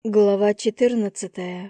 Глава 14.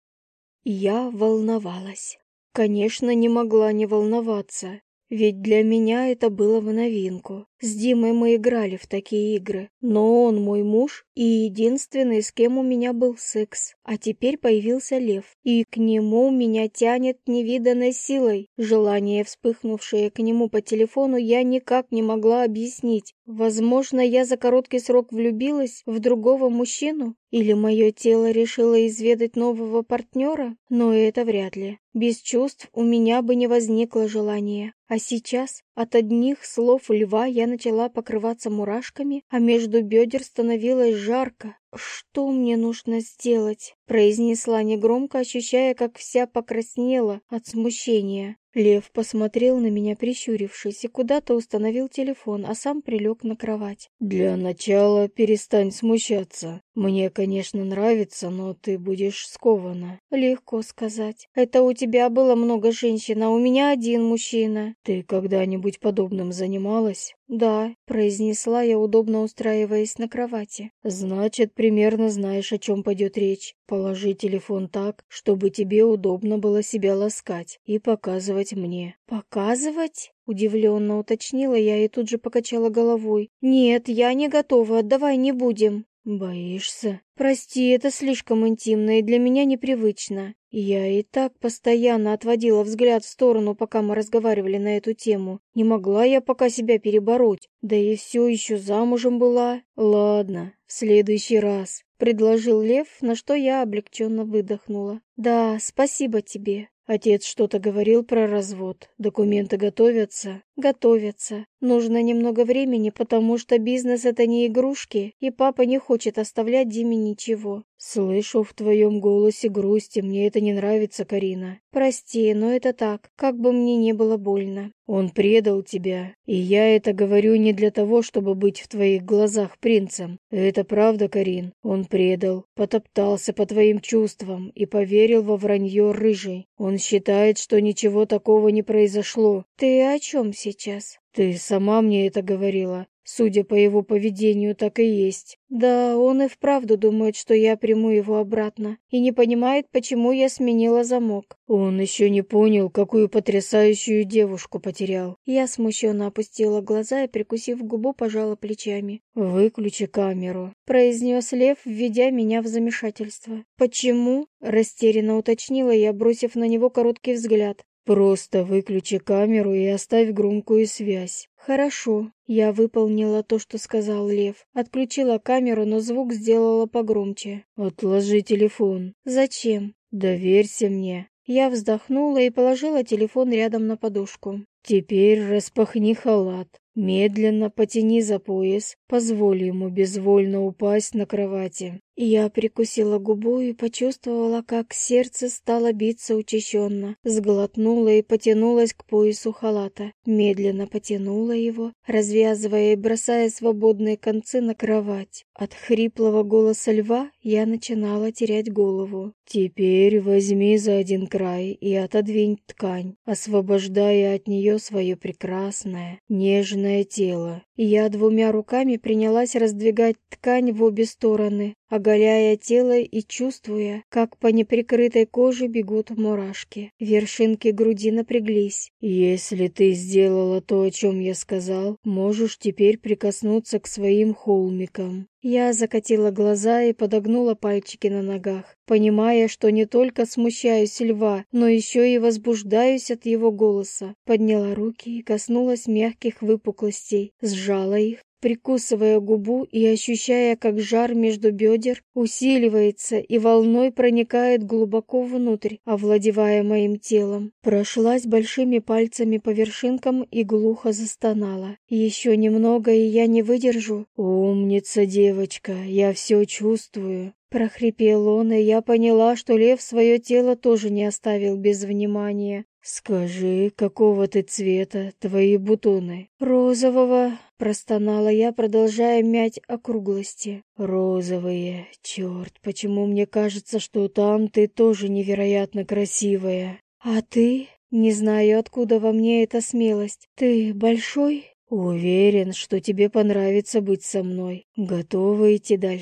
Я волновалась. Конечно, не могла не волноваться, ведь для меня это было в новинку. С Димой мы играли в такие игры, но он мой муж и единственный, с кем у меня был секс. А теперь появился Лев, и к нему меня тянет невиданной силой. Желание, вспыхнувшее к нему по телефону, я никак не могла объяснить. Возможно, я за короткий срок влюбилась в другого мужчину? Или мое тело решило изведать нового партнера? Но это вряд ли. Без чувств у меня бы не возникло желания. А сейчас от одних слов Льва я начала покрываться мурашками, а между бедер становилось жарко. «Что мне нужно сделать?» — произнесла негромко, ощущая, как вся покраснела от смущения. Лев посмотрел на меня, прищурившись, и куда-то установил телефон, а сам прилег на кровать. «Для начала перестань смущаться. Мне, конечно, нравится, но ты будешь скована». «Легко сказать. Это у тебя было много женщин, а у меня один мужчина». «Ты когда-нибудь подобным занималась?» «Да», — произнесла я, удобно устраиваясь на кровати. «Значит, примерно знаешь, о чем пойдет речь. Положи телефон так, чтобы тебе удобно было себя ласкать и показывать мне». «Показывать?» — удивленно уточнила я и тут же покачала головой. «Нет, я не готова, давай не будем». «Боишься?» «Прости, это слишком интимно и для меня непривычно». Я и так постоянно отводила взгляд в сторону, пока мы разговаривали на эту тему. Не могла я пока себя перебороть, да и все еще замужем была. «Ладно, в следующий раз», — предложил Лев, на что я облегченно выдохнула. «Да, спасибо тебе». «Отец что-то говорил про развод. Документы готовятся?» «Готовятся. Нужно немного времени, потому что бизнес — это не игрушки, и папа не хочет оставлять Диме ничего». «Слышу в твоем голосе грусть, и мне это не нравится, Карина». «Прости, но это так, как бы мне не было больно». «Он предал тебя, и я это говорю не для того, чтобы быть в твоих глазах принцем. Это правда, Карин. Он предал, потоптался по твоим чувствам и поверил во вранье рыжей. Он считает, что ничего такого не произошло». «Ты о чем сейчас?» «Ты сама мне это говорила. Судя по его поведению, так и есть». «Да, он и вправду думает, что я приму его обратно, и не понимает, почему я сменила замок». «Он еще не понял, какую потрясающую девушку потерял». Я смущенно опустила глаза и, прикусив губу, пожала плечами. «Выключи камеру», — произнес Лев, введя меня в замешательство. «Почему?» — растерянно уточнила я, бросив на него короткий взгляд. «Просто выключи камеру и оставь громкую связь». «Хорошо». Я выполнила то, что сказал Лев. Отключила камеру, но звук сделала погромче. «Отложи телефон». «Зачем?» «Доверься мне». Я вздохнула и положила телефон рядом на подушку. «Теперь распахни халат. Медленно потяни за пояс, позволь ему безвольно упасть на кровати». Я прикусила губу и почувствовала, как сердце стало биться учащенно. Сглотнула и потянулась к поясу халата. Медленно потянула его, развязывая и бросая свободные концы на кровать. От хриплого голоса Льва я начинала терять голову. «Теперь возьми за один край и отодвинь ткань, освобождая от нее свое прекрасное, нежное тело». Я двумя руками принялась раздвигать ткань в обе стороны, оголяя тело и чувствуя, как по неприкрытой коже бегут мурашки. Вершинки груди напряглись. «Если ты сделала то, о чем я сказал, можешь теперь прикоснуться к своим холмикам». Я закатила глаза и подогнула пальчики на ногах, понимая, что не только смущаюсь Льва, но еще и возбуждаюсь от его голоса. Подняла руки и коснулась мягких выпуклостей, сжала их, прикусывая губу и ощущая, как жар между бедер усиливается и волной проникает глубоко внутрь, овладевая моим телом. Прошлась большими пальцами по вершинкам и глухо застонала. «Еще немного, и я не выдержу». «Умница, девочка, я все чувствую». Прохрипел он, и я поняла, что Лев свое тело тоже не оставил без внимания. «Скажи, какого ты цвета, твои бутоны?» «Розового», — простонала я, продолжая мять округлости. «Розовые. Черт, почему мне кажется, что там ты тоже невероятно красивая?» «А ты?» «Не знаю, откуда во мне эта смелость. Ты большой?» «Уверен, что тебе понравится быть со мной. Готова идти дальше?»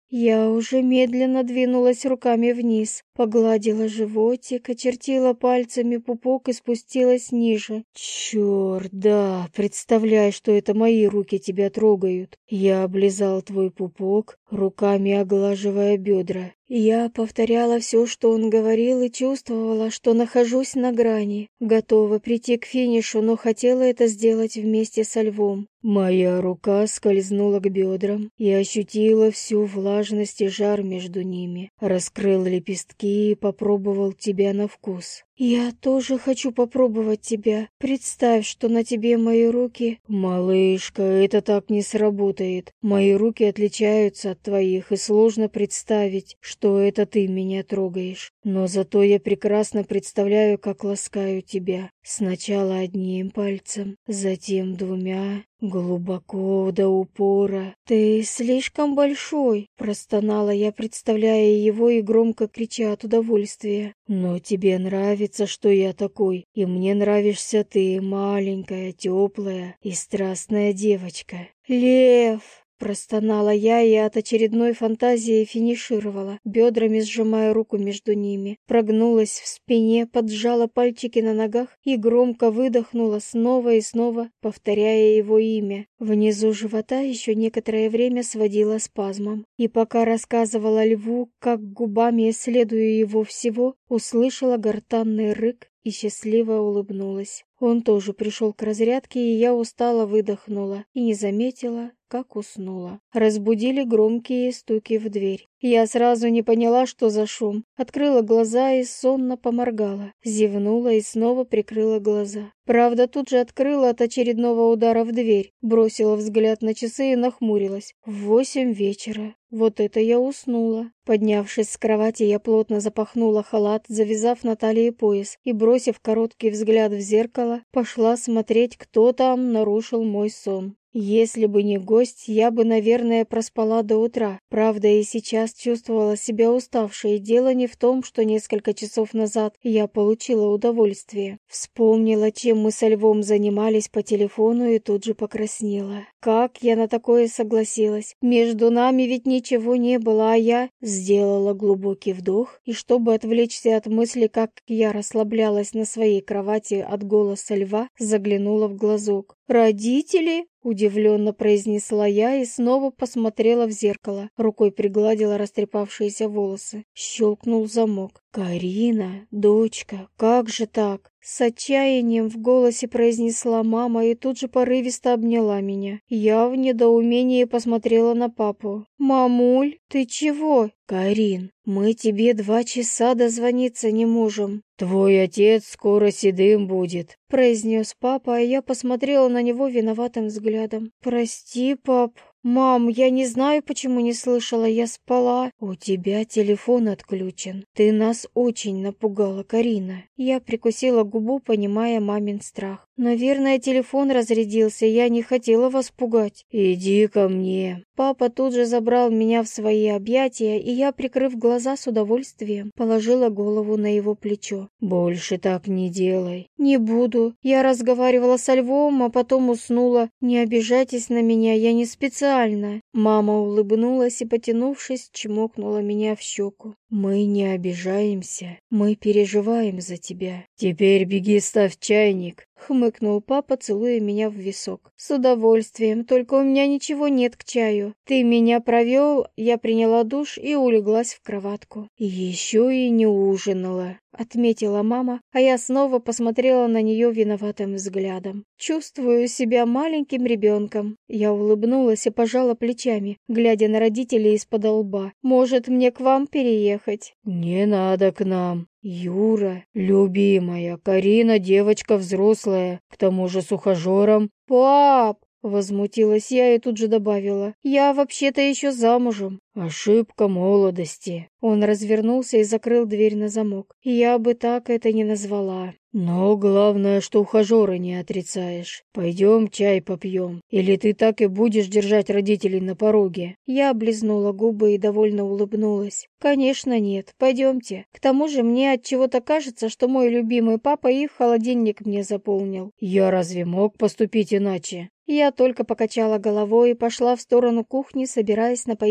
Я уже медленно двинулась руками вниз, погладила животик, очертила пальцами пупок и спустилась ниже. Черт, да, представляй, что это мои руки тебя трогают. Я облизал твой пупок, руками оглаживая бедра. Я повторяла все, что он говорил, и чувствовала, что нахожусь на грани, готова прийти к финишу, но хотела это сделать вместе со львом. Моя рука скользнула к бедрам и ощутила всю влажность и жар между ними. Раскрыл лепестки и попробовал тебя на вкус. «Я тоже хочу попробовать тебя. Представь, что на тебе мои руки...» «Малышка, это так не сработает. Мои руки отличаются от твоих, и сложно представить, что это ты меня трогаешь. Но зато я прекрасно представляю, как ласкаю тебя. Сначала одним пальцем, затем двумя, глубоко до упора. Ты слишком большой», — простонала я, представляя его и громко крича от удовольствия. «Но тебе нравится, что я такой, и мне нравишься ты, маленькая, теплая и страстная девочка». «Лев!» Простонала я и от очередной фантазии финишировала, бедрами сжимая руку между ними. Прогнулась в спине, поджала пальчики на ногах и громко выдохнула снова и снова, повторяя его имя. Внизу живота еще некоторое время сводила спазмом. И пока рассказывала льву, как губами исследую его всего, услышала гортанный рык и счастливо улыбнулась. Он тоже пришел к разрядке, и я устало выдохнула и не заметила, как уснула. Разбудили громкие стуки в дверь. Я сразу не поняла, что за шум. Открыла глаза и сонно поморгала. Зевнула и снова прикрыла глаза. Правда, тут же открыла от очередного удара в дверь. Бросила взгляд на часы и нахмурилась. 8 вечера. Вот это я уснула. Поднявшись с кровати, я плотно запахнула халат, завязав на талии пояс, и, бросив короткий взгляд в зеркало, пошла смотреть, кто там нарушил мой сон. Если бы не гость, я бы, наверное, проспала до утра. Правда, и сейчас чувствовала себя уставшей. Дело не в том, что несколько часов назад я получила удовольствие. Вспомнила, чем мы со львом занимались по телефону, и тут же покраснела. Как я на такое согласилась? Между нами ведь ничего не было, а я сделала глубокий вдох, и чтобы отвлечься от мысли, как я расслаблялась на своей кровати от голоса льва, заглянула в глазок. «Родители?» — удивленно произнесла я и снова посмотрела в зеркало. Рукой пригладила растрепавшиеся волосы. Щелкнул замок. «Карина, дочка, как же так?» С отчаянием в голосе произнесла мама и тут же порывисто обняла меня. Я в недоумении посмотрела на папу. «Мамуль, ты чего?» «Карин, мы тебе 2 часа дозвониться не можем». «Твой отец скоро седым будет», — произнес папа, а я посмотрела на него виноватым взглядом. «Прости, пап». «Мам, я не знаю, почему не слышала, я спала». «У тебя телефон отключен. Ты нас очень напугала, Карина». Я прикусила губу, понимая мамин страх. «Наверное, телефон разрядился, я не хотела вас пугать». «Иди ко мне». Папа тут же забрал меня в свои объятия, и я, прикрыв глаза, с удовольствием положила голову на его плечо. «Больше так не делай». «Не буду. Я разговаривала со львом, а потом уснула. Не обижайтесь на меня, я не специально». Мама улыбнулась и, потянувшись, чмокнула меня в щеку. «Мы не обижаемся. Мы переживаем за тебя. Теперь беги, ставь чайник», — хмыкнул папа, целуя меня в висок. «С удовольствием, только у меня ничего нет к чаю. Ты меня провел, я приняла душ и улеглась в кроватку». «Еще и не ужинала», — отметила мама, а я снова посмотрела на нее виноватым взглядом. «Чувствую себя маленьким ребенком». Я улыбнулась и пожала плечами, глядя на родителей из-под лба. «Может, мне к вам переехать?» «Не надо к нам. Юра, любимая, Карина девочка взрослая, к тому же с ухажером». «Пап!» — возмутилась я и тут же добавила. «Я вообще-то еще замужем». «Ошибка молодости». Он развернулся и закрыл дверь на замок. Я бы так это не назвала. «Но главное, что ухажера не отрицаешь. Пойдем чай попьем. Или ты так и будешь держать родителей на пороге?» Я облизнула губы и довольно улыбнулась. «Конечно нет. Пойдемте. К тому же мне от чего-то кажется, что мой любимый папа их холодильник мне заполнил». «Я разве мог поступить иначе?» Я только покачала головой и пошла в сторону кухни, собираясь напоить родителей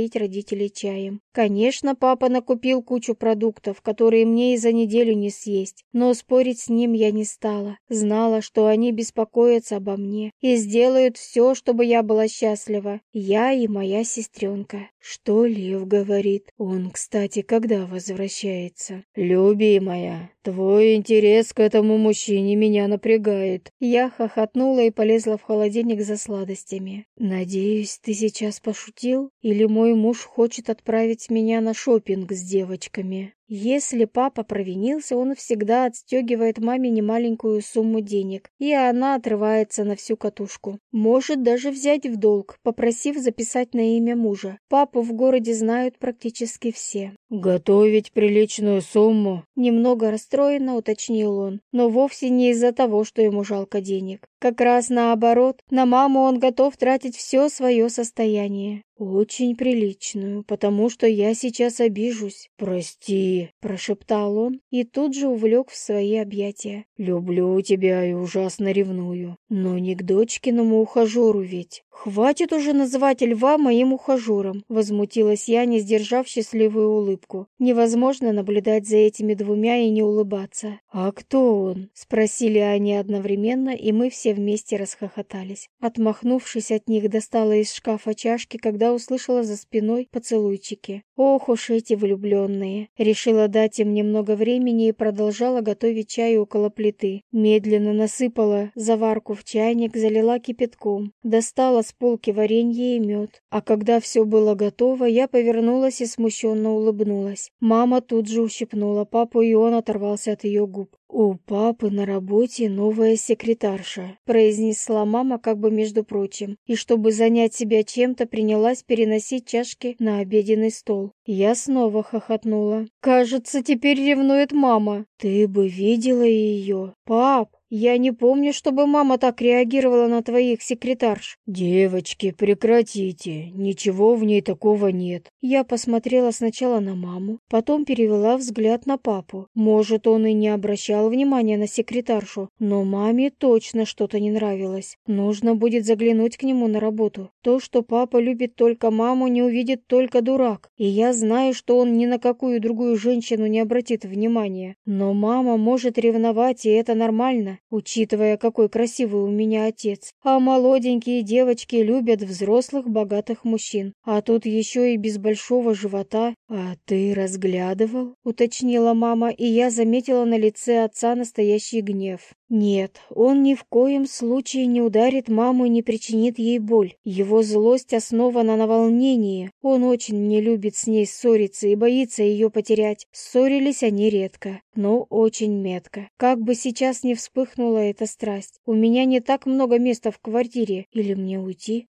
или чаем. Конечно, папа накупил кучу продуктов, которые мне и за неделю не съесть, но спорить с ним я не стала. Знала, что они беспокоятся обо мне и сделают все, чтобы я была счастлива. Я и моя сестренка. Что Лев говорит? Он, кстати, когда возвращается? Любимая, твой интерес к этому мужчине меня напрягает. Я хохотнула и полезла в холодильник за сладостями. Надеюсь, ты сейчас пошутил? Или мой муж хочет отправить меня на шопинг с девочками? Если папа провинился, он всегда отстегивает маме немаленькую сумму денег, и она отрывается на всю катушку. Может даже взять в долг, попросив записать на имя мужа. Папу в городе знают практически все. «Готовить приличную сумму?» Немного расстроенно уточнил он, но вовсе не из-за того, что ему жалко денег. Как раз наоборот, на маму он готов тратить все свое состояние. «Очень приличную, потому что я сейчас обижусь. Прости», — прошептал он и тут же увлек в свои объятия. «Люблю тебя и ужасно ревную, но не к дочкиному ухажеру ведь». «Хватит уже называть Льва моим ухажером», — возмутилась я, не сдержав счастливую улыбку. Невозможно наблюдать за этими двумя и не улыбаться. «А кто он?» — спросили они одновременно, и мы все вместе расхохотались. Отмахнувшись от них, достала из шкафа чашки, когда услышала за спиной поцелуйчики. Ох уж эти влюбленные. Решила дать им немного времени и продолжала готовить чай около плиты. Медленно насыпала заварку в чайник, залила кипятком. Достала с полки варенье и мед. А когда все было готово, я повернулась и смущенно улыбнулась. Мама тут же ущипнула папу, и он оторвался от ее губ. «У папы на работе новая секретарша», — произнесла мама как бы между прочим, и чтобы занять себя чем-то, принялась переносить чашки на обеденный стол. Я снова хохотнула. «Кажется, теперь ревнует мама». «Ты бы видела ее, пап!» «Я не помню, чтобы мама так реагировала на твоих секретарш». «Девочки, прекратите, ничего в ней такого нет». Я посмотрела сначала на маму, потом перевела взгляд на папу. Может, он и не обращал внимания на секретаршу, но маме точно что-то не нравилось. Нужно будет заглянуть к нему на работу. То, что папа любит только маму, не увидит только дурак. И я знаю, что он ни на какую другую женщину не обратит внимания. Но мама может ревновать, и это нормально, учитывая, какой красивый у меня отец. А молоденькие девочки любят взрослых богатых мужчин. А тут еще и без большого живота. «А ты разглядывал?» — уточнила мама, и я заметила на лице отца настоящий гнев. Нет, он ни в коем случае не ударит маму и не причинит ей боль. Его злость основана на волнении. Он очень не любит с ней ссориться и боится ее потерять. Ссорились они редко, но очень метко. Как бы сейчас не вспыхнула эта страсть. У меня не так много места в квартире. Или мне уйти?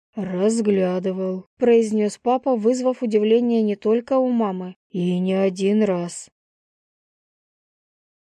«Разглядывал», — произнес папа, вызвав удивление не только у мамы. «И не один раз.